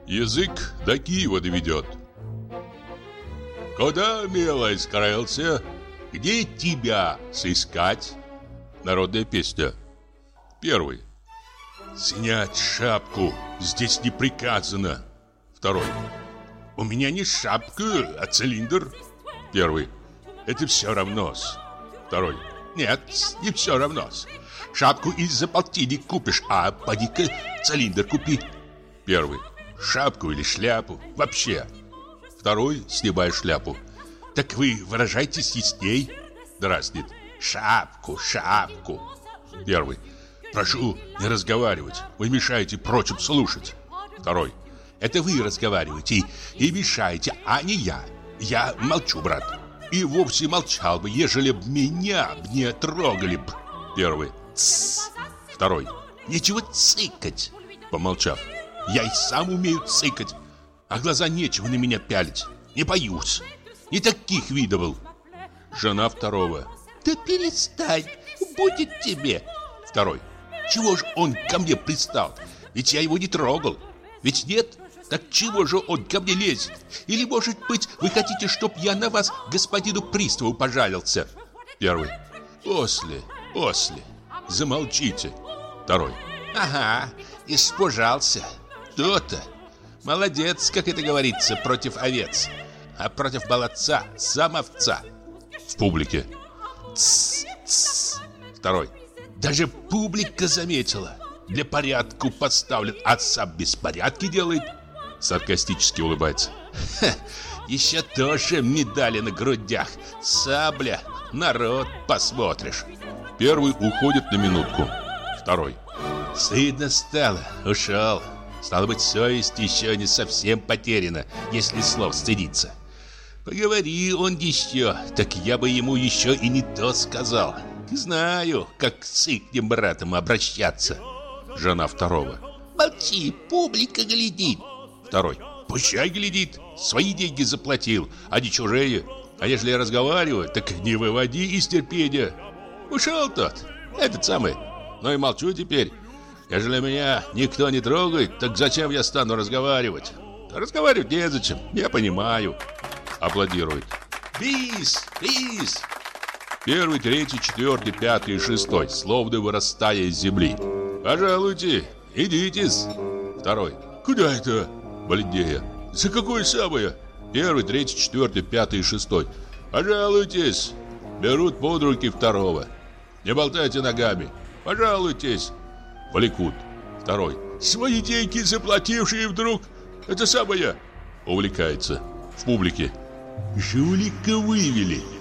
Язык до Киева доведет. Куда, милый, скрылся? Где тебя сыскать? Народная песня. Первый. Снять шапку здесь не приказано. Второй. У меня не шапка, а цилиндр. Первый. Это все равно-с. Второй. Нет, не все равно-с. Шапку из-за полтинник купишь, а поди-ка цилиндр купи. Первый. Шапку или шляпу? Вообще. Второй, снимая шляпу. Так вы выражайтесь ясней. Дразнит. Шапку, шапку. Первый. Прошу не разговаривать. Вы мешаете прочим слушать. Второй. Это вы разговариваете и мешаете, а не я. Я молчу, брат. И вовсе молчал бы, ежели б меня не трогали б. Первый. Тссс. Второй. Нечего цыкать. Помолчав. Я и сам умею цыкать. А глаза нечего на меня пялить. Не боюсь. Не таких видывал. Жена второго. Да перестань, будет тебе. Второй. Чего же он ко мне пристал? Ведь я его не трогал. Ведь нет? Так чего же он ко мне лезет? Или, может быть, вы хотите, чтоб я на вас господину приставу пожалился? Первый. После. Замолчите. Второй. Ага, испужался. То-то. Молодец, как это говорится, против овец. А против молодца сам овца. В публике. Тс. Второй. Даже публика заметила. Для порядку поставлен, а сам беспорядки делает. Саркастически улыбается. Ха, еще тоже медали на грудях. Сабля, народ, посмотришь. Первый уходит на минутку. Второй. Стыдно стало, ушел. Стало быть, совесть еще не совсем потеряна, если слов стыдиться. Поговори он еще, так я бы ему еще и не то сказал. Знаю, как с ихним братом обращаться. Жена второго. Молчи, публика глядит. Второй. Пущай глядит, свои деньги заплатил, а не чужие. А если я разговариваю, так не выводи из терпения. Ушел тот, этот самый. Ну и молчу теперь. Ежели меня никто не трогает, так зачем я стану разговаривать? Разговаривать незачем, я понимаю. Аплодирует. Бис. Первый, третий, четвертый, пятый и шестой, словно вырастая из земли. Пожалуйте, идите-с. Второй. Куда это? Бледнее. За какое самое? Первый, третий, четвертый, пятый и шестой. Пожалуйтесь. Берут под руки второго. Не болтайте ногами. Пожалуйтесь. Влекут. Второй. Свои деньги заплатившие вдруг. Это самое. Увлекается. В публике. Жулика вывели.